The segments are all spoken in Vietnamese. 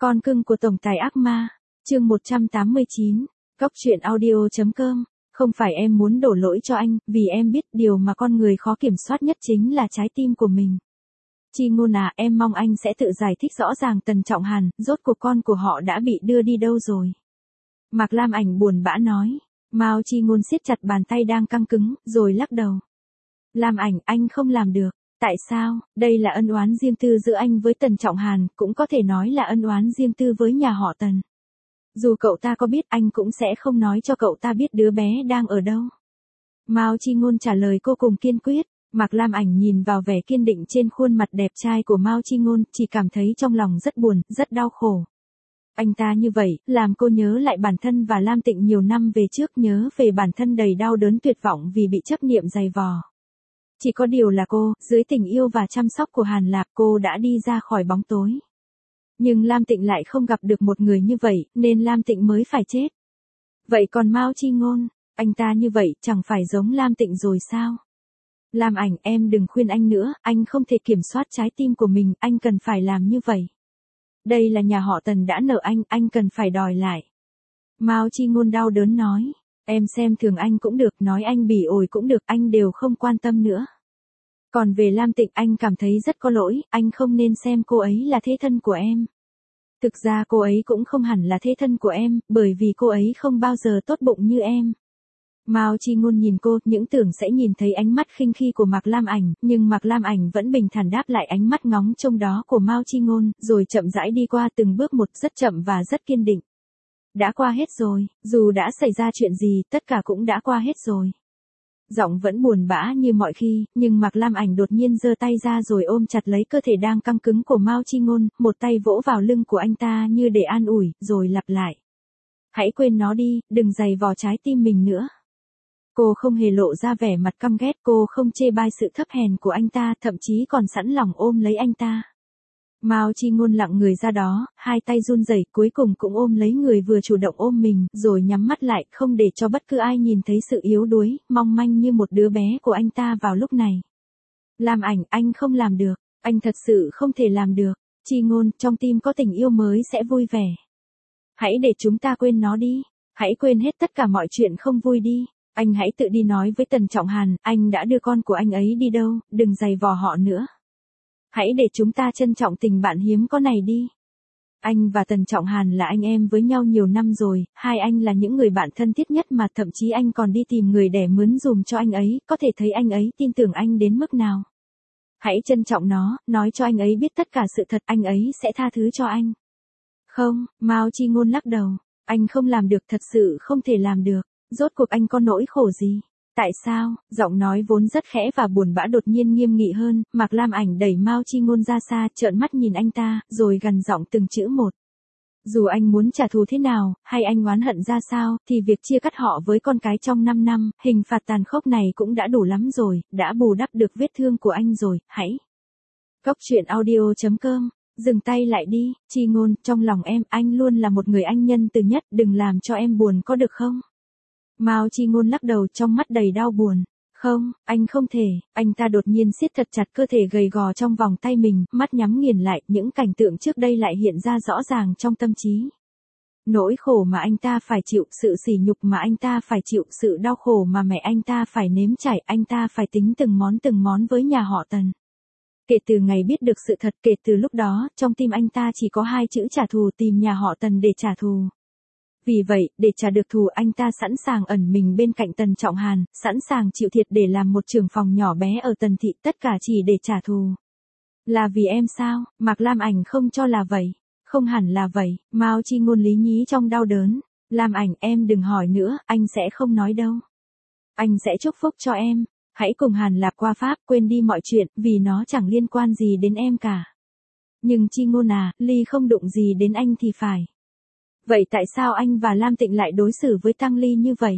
Con cưng của tổng tài ác ma, chương 189, Cóc truyện audio.com. Không phải em muốn đổ lỗi cho anh, vì em biết điều mà con người khó kiểm soát nhất chính là trái tim của mình. Chi Ngôn à, em mong anh sẽ tự giải thích rõ ràng Tần Trọng Hàn, rốt cuộc con của họ đã bị đưa đi đâu rồi. Mạc Lam Ảnh buồn bã nói. Mao Chi Ngôn siết chặt bàn tay đang căng cứng, rồi lắc đầu. Lam Ảnh, anh không làm được. Tại sao? Đây là ân oán riêng tư giữa anh với Tần Trọng Hàn, cũng có thể nói là ân oán riêng tư với nhà họ Tần. Dù cậu ta có biết, anh cũng sẽ không nói cho cậu ta biết đứa bé đang ở đâu. Mao Chi Ngôn trả lời cô cùng kiên quyết. Mạc Lam Ảnh nhìn vào vẻ kiên định trên khuôn mặt đẹp trai của Mao Chi Ngôn, chỉ cảm thấy trong lòng rất buồn, rất đau khổ. Anh ta như vậy, làm cô nhớ lại bản thân và Lam Tịnh nhiều năm về trước, nhớ về bản thân đầy đau đớn tuyệt vọng vì bị chấp niệm dày vò. Chỉ có điều là cô, dưới tình yêu và chăm sóc của Hàn Lạc, cô đã đi ra khỏi bóng tối. Nhưng Lam Tịnh lại không gặp được một người như vậy, nên Lam Tịnh mới phải chết. Vậy còn Mao Chi Ngôn, anh ta như vậy, chẳng phải giống Lam Tịnh rồi sao? Lam Ảnh, em đừng khuyên anh nữa, anh không thể kiểm soát trái tim của mình, anh cần phải làm như vậy. Đây là nhà họ Tần đã nợ anh cần phải đòi lại. Mao Chi Ngôn đau đớn nói. Em xem thường anh cũng được, nói anh bỉ ổi cũng được, anh đều không quan tâm nữa. Còn về Lam Tịnh, anh cảm thấy rất có lỗi, anh không nên xem cô ấy là thế thân của em. Thực ra cô ấy cũng không hẳn là thế thân của em, bởi vì cô ấy không bao giờ tốt bụng như em. Mao Chi Ngôn nhìn cô, những tưởng sẽ nhìn thấy ánh mắt khinh khi của Mạc Lam Ảnh, nhưng Mạc Lam Ảnh vẫn bình thản đáp lại ánh mắt ngóng trông đó của Mao Chi Ngôn, rồi chậm rãi đi qua từng bước một, rất chậm và rất kiên định. Đã qua hết rồi, dù đã xảy ra chuyện gì, tất cả cũng đã qua hết rồi. Giọng vẫn buồn bã như mọi khi, nhưng Mạc Lam Ảnh đột nhiên giơ tay ra rồi ôm chặt lấy cơ thể đang căng cứng của Mao Chi Ngôn, một tay vỗ vào lưng của anh ta như để an ủi, rồi lặp lại. Hãy quên nó đi, đừng giày vò trái tim mình nữa. Cô không hề lộ ra vẻ mặt căm ghét, cô không chê bai sự thấp hèn của anh ta, thậm chí còn sẵn lòng ôm lấy anh ta. Mao Chi Ngôn lặng người ra đó, hai tay run rẩy, cuối cùng cũng ôm lấy người vừa chủ động ôm mình, rồi nhắm mắt lại, không để cho bất cứ ai nhìn thấy sự yếu đuối, mong manh như một đứa bé của anh ta vào lúc này. Lam Ảnh, anh không làm được, anh thật sự không thể làm được. Chi Ngôn, trong tim có tình yêu mới sẽ vui vẻ. Hãy để chúng ta quên nó đi, hãy quên hết tất cả mọi chuyện không vui đi. Anh hãy tự đi nói với Tần Trọng Hàn, anh đã đưa con của anh ấy đi đâu, đừng giày vò họ nữa. Hãy để chúng ta trân trọng tình bạn hiếm có này đi. Anh và Tần Trọng Hàn là anh em với nhau nhiều năm rồi, hai anh là những người bạn thân thiết nhất mà thậm chí anh còn đi tìm người để mướn giùm cho anh ấy, có thể thấy anh ấy tin tưởng anh đến mức nào. Hãy trân trọng nó, nói cho anh ấy biết tất cả sự thật, anh ấy sẽ tha thứ cho anh. Không, Mao Chi Ngôn lắc đầu, anh không làm được, thật sự không thể làm được. Rốt cuộc anh có nỗi khổ gì? Tại sao? Giọng nói vốn rất khẽ và buồn bã đột nhiên nghiêm nghị hơn, Mạc Lam Ảnh đẩy Mao Chi Ngôn ra xa, trợn mắt nhìn anh ta, rồi gằn giọng từng chữ một. Dù anh muốn trả thù thế nào, hay anh oán hận ra sao, thì việc chia cắt họ với con cái trong 5 năm, hình phạt tàn khốc này cũng đã đủ lắm rồi, đã bù đắp được vết thương của anh rồi, hãy. Cóc truyện audio.com. Dừng tay lại đi, Chi Ngôn, trong lòng em, anh luôn là một người anh nhân từ nhất, đừng làm cho em buồn có được không? Mao Chi Ngôn lắc đầu, trong mắt đầy đau buồn. Không, anh không thể. Anh ta đột nhiên siết thật chặt cơ thể gầy gò trong vòng tay mình, mắt nhắm nghiền lại, những cảnh tượng trước đây lại hiện ra rõ ràng trong tâm trí. Nỗi khổ mà anh ta phải chịu, sự sỉ nhục mà anh ta phải chịu, sự đau khổ mà mẹ anh ta phải nếm trải, anh ta phải tính từng món với nhà họ Tần. Kể từ ngày biết được sự thật, kể từ lúc đó, trong tim anh ta chỉ có hai chữ trả thù, tìm nhà họ Tần để trả thù. Vì vậy, để trả được thù, anh ta sẵn sàng ẩn mình bên cạnh Tần Trọng Hàn, sẵn sàng chịu thiệt để làm một trưởng phòng nhỏ bé ở Tần Thị, tất cả chỉ để trả thù. Là vì em sao? Mạc Lam Ảnh không cho là vậy. Không hẳn là vậy, Mao Chi Ngôn lý nhí trong đau đớn. Lam Ảnh, em đừng hỏi nữa, anh sẽ không nói đâu. Anh sẽ chúc phúc cho em. Hãy cùng Hàn Lạc qua Pháp, quên đi mọi chuyện, vì nó chẳng liên quan gì đến em cả. Nhưng Chi Ngôn à, Ly không đụng gì đến anh thì phải. Vậy tại sao anh và Lam Tịnh lại đối xử với Tăng Ly như vậy?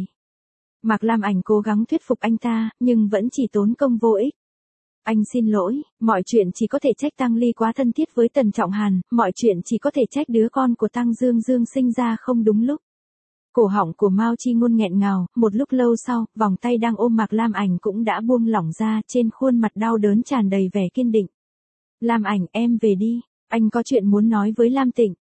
Mạc Lam Ảnh cố gắng thuyết phục anh ta, nhưng vẫn chỉ tốn công vô ích. Anh xin lỗi, mọi chuyện chỉ có thể trách Tăng Ly quá thân thiết với Tần Trọng Hàn, mọi chuyện chỉ có thể trách đứa con của Tăng Dương Dương sinh ra không đúng lúc. Cổ họng của Mao Chi Ngôn nghẹn ngào, một lúc lâu sau, vòng tay đang ôm Mạc Lam Ảnh cũng đã buông lỏng ra, trên khuôn mặt đau đớn tràn đầy vẻ kiên định. Lam Ảnh, em về đi, anh có chuyện muốn nói với Lam Tịnh.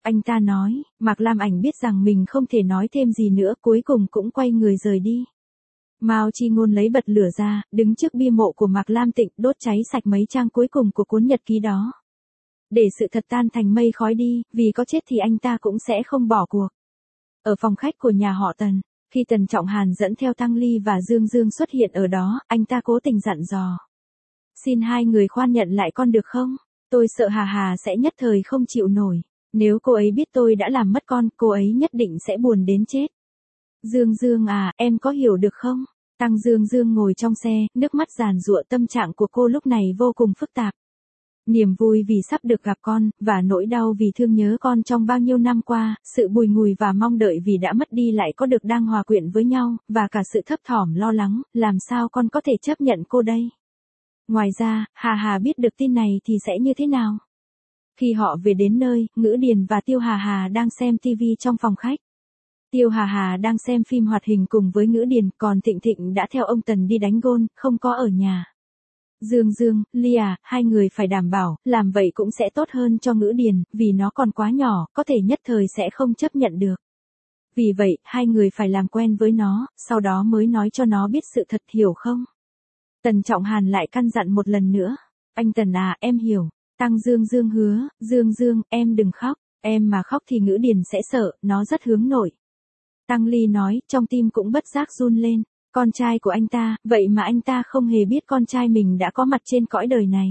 Anh ta nói, Mạc Lam Ảnh biết rằng mình không thể nói thêm gì nữa, cuối cùng cũng quay người rời đi. Mao Chi Ngôn lấy bật lửa ra, đứng trước bia mộ của Mạc Lam Tịnh, đốt cháy sạch mấy trang cuối cùng của cuốn nhật ký đó. Để sự thật tan thành mây khói đi, vì có chết thì anh ta cũng sẽ không bỏ cuộc. Ở phòng khách của nhà họ Tần, khi Tần Trọng Hàn dẫn theo Tăng Ly và Dương Dương xuất hiện ở đó, anh ta cố tình dặn dò. Xin hai người khoan nhận lại con được không? Tôi sợ Hà Hà sẽ nhất thời không chịu nổi. Nếu cô ấy biết tôi đã làm mất con, cô ấy nhất định sẽ buồn đến chết. Dương Dương à, em có hiểu được không? Tăng Dương Dương ngồi trong xe, nước mắt giàn giụa, tâm trạng của cô lúc này vô cùng phức tạp. Niềm vui vì sắp được gặp con, và nỗi đau vì thương nhớ con trong bao nhiêu năm qua, sự bùi ngùi và mong đợi vì đã mất đi lại có được đang hòa quyện với nhau, và cả sự thấp thỏm lo lắng, làm sao con có thể chấp nhận cô đây? Ngoài ra, Hà Hà biết được tin này thì sẽ như thế nào? Khi họ về đến nơi, Ngữ Điền và Tiêu Hà Hà đang xem TV trong phòng khách. Tiêu Hà Hà đang xem phim hoạt hình cùng với Ngữ Điền, còn Thịnh Thịnh đã theo ông Tần đi đánh gôn, không có ở nhà. Dương Dương, Ly à, hai người phải đảm bảo, làm vậy cũng sẽ tốt hơn cho Ngữ Điền, vì nó còn quá nhỏ, có thể nhất thời sẽ không chấp nhận được. Vì vậy, hai người phải làm quen với nó, sau đó mới nói cho nó biết sự thật, hiểu không? Tần Trọng Hàn lại căn dặn một lần nữa. Anh Tần à, em hiểu. Tăng Dương Dương hứa, Dương Dương, em đừng khóc, em mà khóc thì Ngữ Điền sẽ sợ, nó rất hướng nội. Tăng Ly nói, trong tim cũng bất giác run lên. Con trai của anh ta, vậy mà anh ta không hề biết con trai mình đã có mặt trên cõi đời này.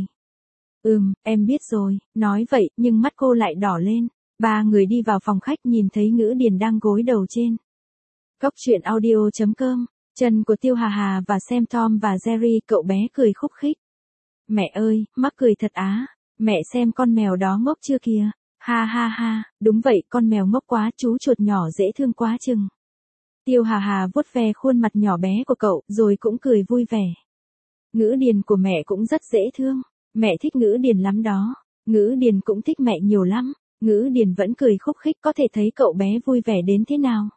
Em biết rồi, nói vậy, nhưng mắt cô lại đỏ lên. Ba người đi vào phòng khách nhìn thấy Ngữ Điền đang gối đầu trên. Cốc truyện audio.com, chân của Tiêu Hà Hà và xem Tom và Jerry, cậu bé cười khúc khích. Mẹ ơi, mắc cười thật á, mẹ xem con mèo đó ngốc chưa kìa, ha ha ha, đúng vậy, con mèo ngốc quá, chú chuột nhỏ dễ thương quá chừng. Tiêu Hà Hà vuốt ve khuôn mặt nhỏ bé của cậu, rồi cũng cười vui vẻ. Ngữ Điền của mẹ cũng rất dễ thương, mẹ thích Ngữ Điền lắm đó, Ngữ Điền cũng thích mẹ nhiều lắm, Ngữ Điền vẫn cười khúc khích, có thể thấy cậu bé vui vẻ đến thế nào.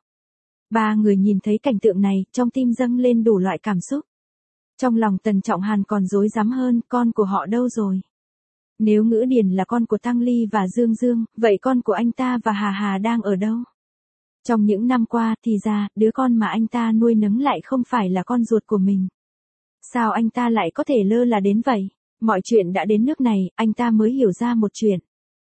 Ba người nhìn thấy cảnh tượng này, trong tim dâng lên đủ loại cảm xúc. Trong lòng Tần Trọng Hàn còn rối rắm hơn, con của họ đâu rồi? Nếu Ngữ Điền là con của Tăng Ly và Dương Dương, vậy con của anh ta và Hà Hà đang ở đâu? Trong những năm qua, thì ra, đứa con mà anh ta nuôi nấng lại không phải là con ruột của mình. Sao anh ta lại có thể lơ là đến vậy? Mọi chuyện đã đến nước này, anh ta mới hiểu ra một chuyện.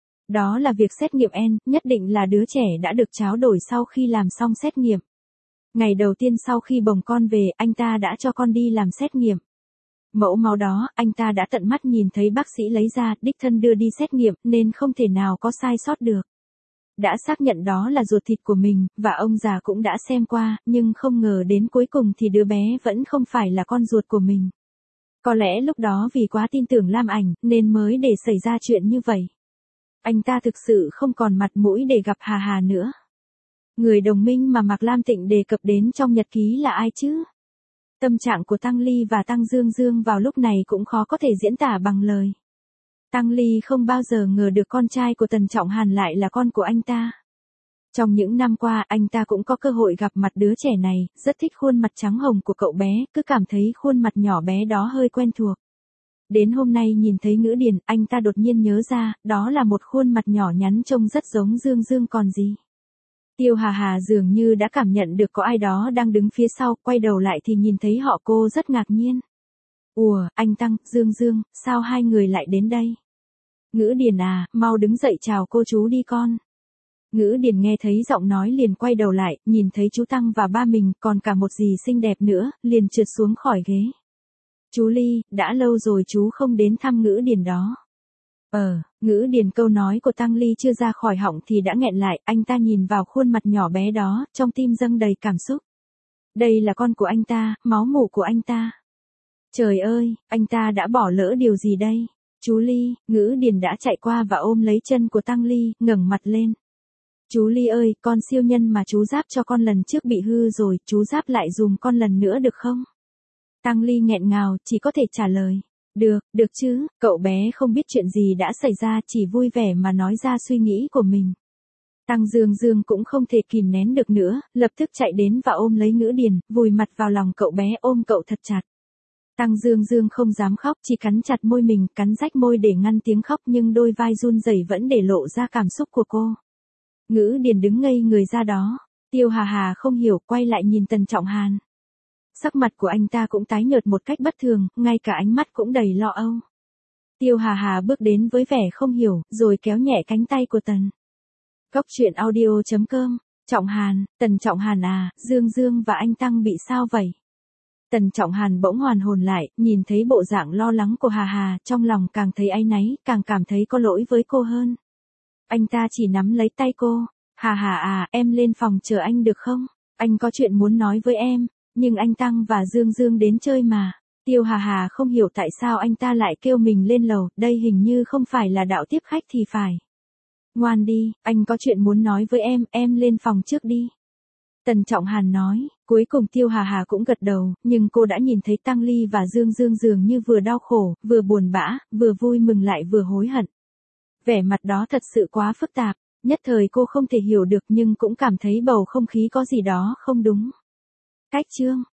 Đó là việc xét nghiệm N, nhất định là đứa trẻ đã được tráo đổi sau khi làm xong xét nghiệm. Ngày đầu tiên sau khi bồng con về, anh ta đã cho con đi làm xét nghiệm. Mẫu máu đó, anh ta đã tận mắt nhìn thấy bác sĩ lấy ra, đích thân đưa đi xét nghiệm, nên không thể nào có sai sót được. Đã xác nhận đó là ruột thịt của mình, và ông già cũng đã xem qua, nhưng không ngờ đến cuối cùng thì đứa bé vẫn không phải là con ruột của mình. Có lẽ lúc đó vì quá tin tưởng Lam Ảnh, nên mới để xảy ra chuyện như vậy. Anh ta thực sự không còn mặt mũi để gặp Hà Hà nữa. Người đồng minh mà Mạc Lam Tịnh đề cập đến trong nhật ký là ai chứ? Tâm trạng của Tăng Ly và Tăng Dương Dương vào lúc này cũng khó có thể diễn tả bằng lời. Tăng Ly không bao giờ ngờ được con trai của Tần Trọng Hàn lại là con của anh ta. Trong những năm qua, anh ta cũng có cơ hội gặp mặt đứa trẻ này, rất thích khuôn mặt trắng hồng của cậu bé, cứ cảm thấy khuôn mặt nhỏ bé đó hơi quen thuộc. Đến hôm nay nhìn thấy Ngữ Điền, anh ta đột nhiên nhớ ra, đó là một khuôn mặt nhỏ nhắn trông rất giống Dương Dương còn gì. Tiêu Hà Hà dường như đã cảm nhận được có ai đó đang đứng phía sau, quay đầu lại thì nhìn thấy họ, cô rất ngạc nhiên. Ủa, anh Tăng, Dương Dương, sao hai người lại đến đây? Ngữ Điền à, mau đứng dậy chào cô chú đi con. Ngữ Điền nghe thấy giọng nói liền quay đầu lại, nhìn thấy chú Tăng và ba mình, còn cả một dì xinh đẹp nữa, liền trượt xuống khỏi ghế. Chú Ly, đã lâu rồi chú không đến thăm Ngữ Điền đó. Ngữ Điền câu nói của Tăng Ly chưa ra khỏi họng thì đã nghẹn lại, anh ta nhìn vào khuôn mặt nhỏ bé đó, trong tim dâng đầy cảm xúc. Đây là con của anh ta, máu mủ của anh ta. Trời ơi, anh ta đã bỏ lỡ điều gì đây? Chú Ly, Ngữ Điền đã chạy qua và ôm lấy chân của Tăng Ly, ngẩng mặt lên. Chú Ly ơi, con siêu nhân mà chú giáp cho con lần trước bị hư rồi, chú giáp lại dùm con lần nữa được không? Tăng Ly nghẹn ngào, chỉ có thể trả lời. Được chứ, cậu bé không biết chuyện gì đã xảy ra, chỉ vui vẻ mà nói ra suy nghĩ của mình. Tăng Dương Dương cũng không thể kìm nén được nữa, lập tức chạy đến và ôm lấy Ngữ Điền, vùi mặt vào lòng cậu bé, ôm cậu thật chặt. Tăng Dương Dương không dám khóc, chỉ cắn chặt môi mình, cắn rách môi để ngăn tiếng khóc, nhưng đôi vai run rẩy vẫn để lộ ra cảm xúc của cô. Ngữ Điền đứng ngây người ra đó. Tiêu Hà Hà không hiểu, quay lại nhìn Tần Trọng Hàn. Sắc mặt của anh ta cũng tái nhợt một cách bất thường, ngay cả ánh mắt cũng đầy lo âu. Tiêu Hà Hà bước đến với vẻ không hiểu, rồi kéo nhẹ cánh tay của Tần. Cốc truyện audio.com. Trọng Hàn, Tần Trọng Hàn à, Dương Dương và anh Tăng bị sao vậy? Tần Trọng Hàn bỗng hoàn hồn lại, nhìn thấy bộ dạng lo lắng của Hà Hà, trong lòng càng thấy áy náy, càng cảm thấy có lỗi với cô hơn. Anh ta chỉ nắm lấy tay cô. Hà Hà à, em lên phòng chờ anh được không? Anh có chuyện muốn nói với em, nhưng anh Tăng và Dương Dương đến chơi mà. Tiêu Hà Hà không hiểu tại sao anh ta lại kêu mình lên lầu, đây hình như không phải là đạo tiếp khách thì phải. Ngoan đi, anh có chuyện muốn nói với em lên phòng trước đi. Tần Trọng Hàn nói, cuối cùng Tiêu Hà Hà cũng gật đầu, nhưng cô đã nhìn thấy Tăng Ly và Dương Dương dường như vừa đau khổ, vừa buồn bã, vừa vui mừng lại vừa hối hận. Vẻ mặt đó thật sự quá phức tạp, nhất thời cô không thể hiểu được nhưng cũng cảm thấy bầu không khí có gì đó không đúng. Cách chương